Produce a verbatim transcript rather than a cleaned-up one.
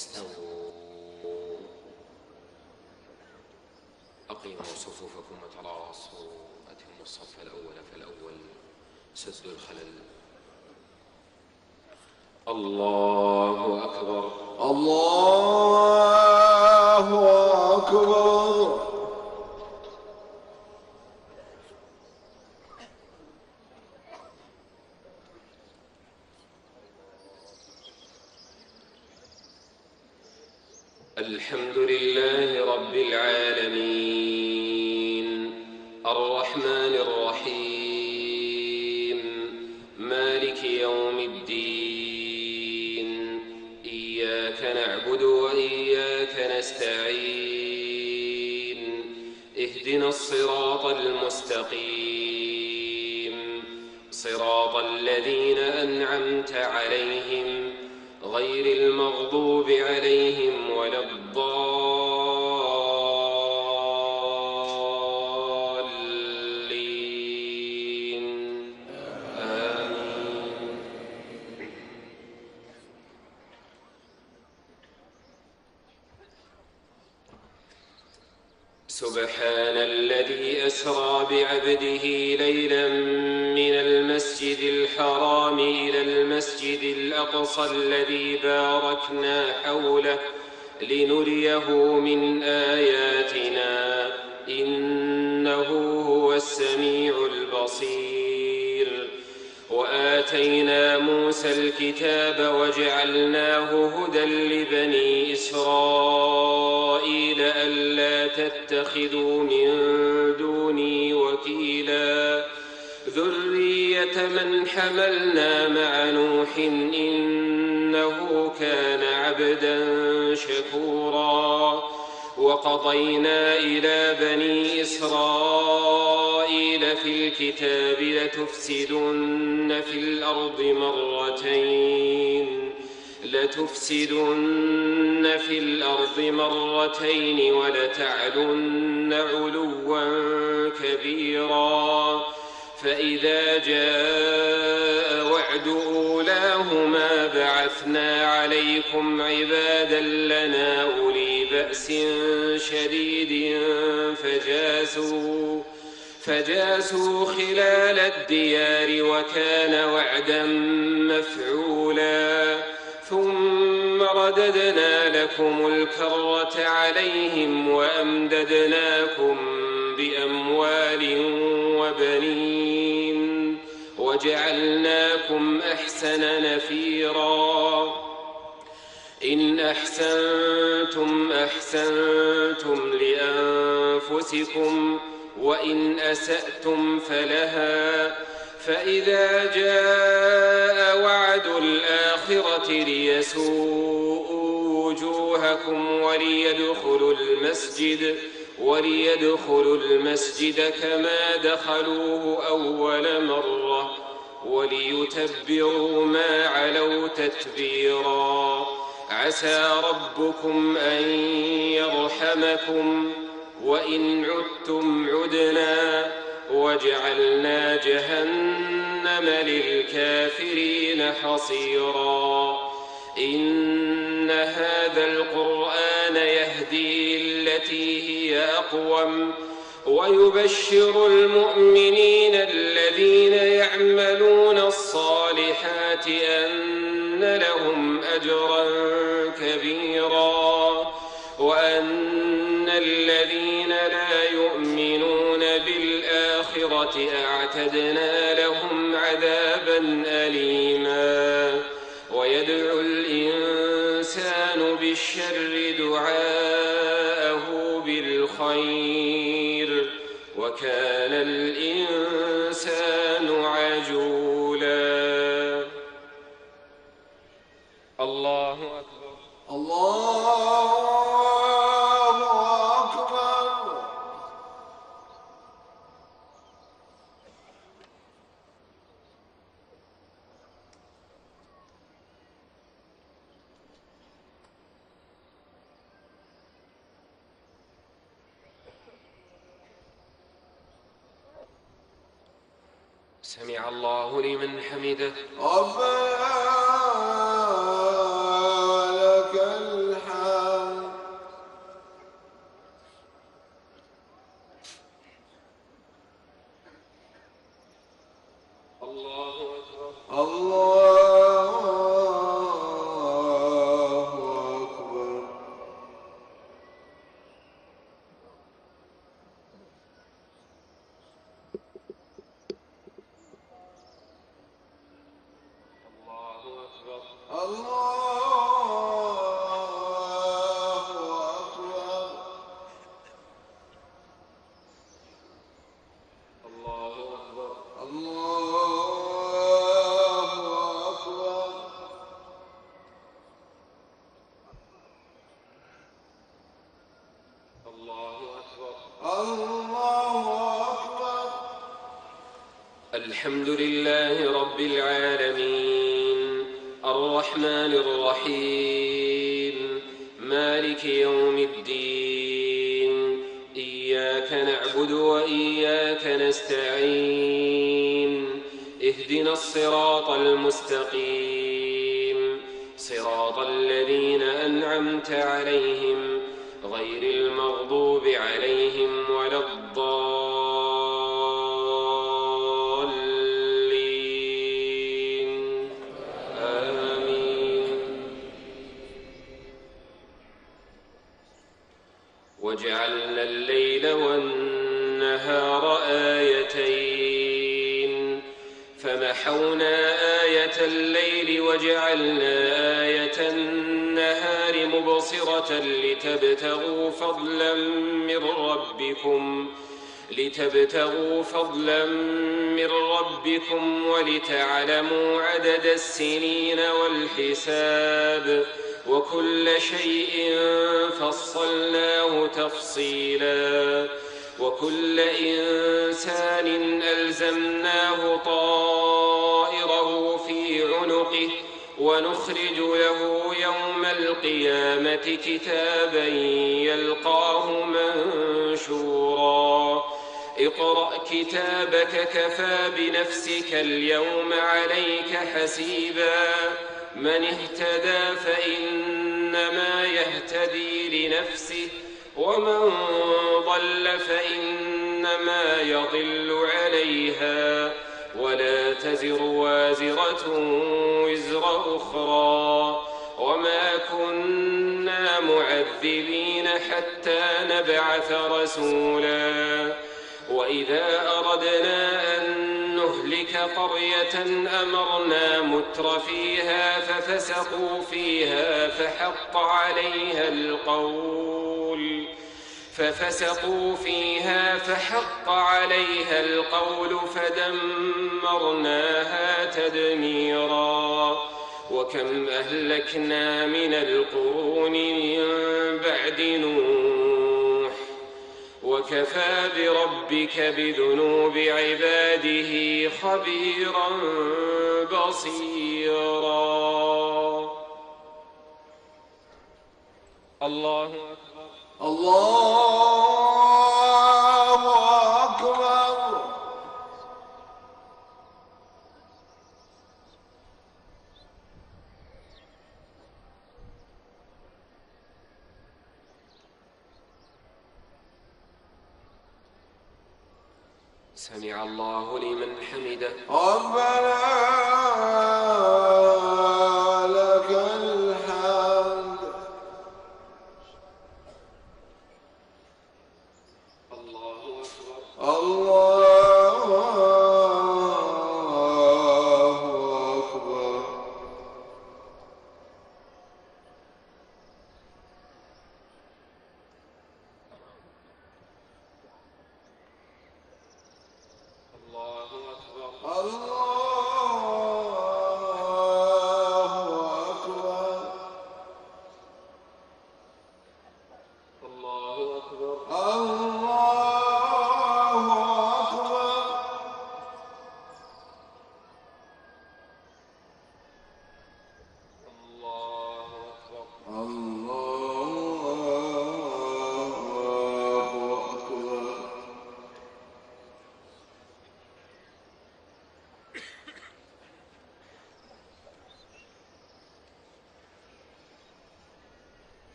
استووا أقيموا صفوفكم وتراصوا أتموا الصف الأول فالأول سدوا الخلل. الله أكبر الله أكبر. الحمد لله رب العالمين الرحمن الرحيم مالك يوم الدين إياك نعبد وإياك نستعين اهدنا الصراط المستقيم صراط الذين أنعمت عليهم غير المغضوب عليهم ولا الضالين آمين. سبحان الذي أسرى بعبده ليلا من المسجد الحرام إلى المسجد الأقصى الذي باركنا حوله لنريه من آياتنا إنه هو السميع البصير. وآتينا موسى الكتاب وجعلناه هدى لبني إسرائيل ألا تتخذوا من دوني وكيلا ذرية من حملنا مع نوح إنه كان عبدا شكورا. وقضينا إلى بني إسرائيل في الكتاب لتفسدن في الأرض مرتين لتفسدن في الأرض مرتين ولتعلن علوا كبيرا. فإذا جاء وعد أولاهما بعثنا عليكم عبادا لنا أولي بأس شديد فجاسوا فجاسوا خلال الديار وكان وعدا مفعولا. ثم رددنا لكم الكرة عليهم وأمددناكم بأموال وبنين وجعلناكم أحسن نفيرا. إن أحسنتم أحسنتم لأنفسكم وإن أسأتم فلها. فإذا جاء وعد الآخرة ليسوءوا وجوهكم وليدخلوا المسجد وليدخلوا المسجد كما دخلوه أول مرة وليتبروا ما علوا تتبيرا. عسى ربكم أن يرحمكم وإن عدتم عدنا وجعلنا جهنم للكافرين حصيرا. إن هذا القرآن يهدي للتي هي أقوم ويبشر المؤمنين الذين يعملون الصالحات أن لهم أجرا كبيرا وأن الذين لا يؤمنون بالآخرة أعتدنا لهم عذابا أليما. ويدعو الإنسان بالشر دعاءه بالخير وكان الإنسان عجولا. الله أكبر الله أكبر. سمع الله لمن حمده. ربنا لك الحمد. الحمد لله رب العالمين الرحمن الرحيم مالك يوم الدين إياك نعبد وإياك نستعين اهدنا الصراط المستقيم صراط الذين أنعمت عليهم غير المغضوب عليهم ولا الضالين آمين. وجعلنا الليل والنهار آيتين فمحونا آية الليل وجعلنا آية النهار مبصرة لتبتغوا فضلا من ربكم لتبتغوا فضلا من ربكم ولتعلموا عدد السنين والحساب وكل شيء فصلناه تفصيلا وكل إنسان ألزمناه طائره في عنقه ونخرج له يوم القيامة كتابا يلقاه منشورا اقرأ كتابك كفى بنفسك اليوم عليك حسيبا من اهتدى فإنما يهتدي لنفسه ومن ضل فإنما يضل عليها ولا تزر وازرة وزر أخرى وما كنا معذبين حتى نبعث رسولا وإذا أردنا أن نهلك قرية أمرنا متر فيها ففسقوا فيها فحق عليها القول ففسقوا فيها فحق عليها القول فدمرناها تدميرا وكم أهلكنا من القرون من بعد نوح وكفى بربك بذنوب عباده خبيرا بصيرا. الله أكبر. الله أكبر. سمع الله لمن حمده. ربنا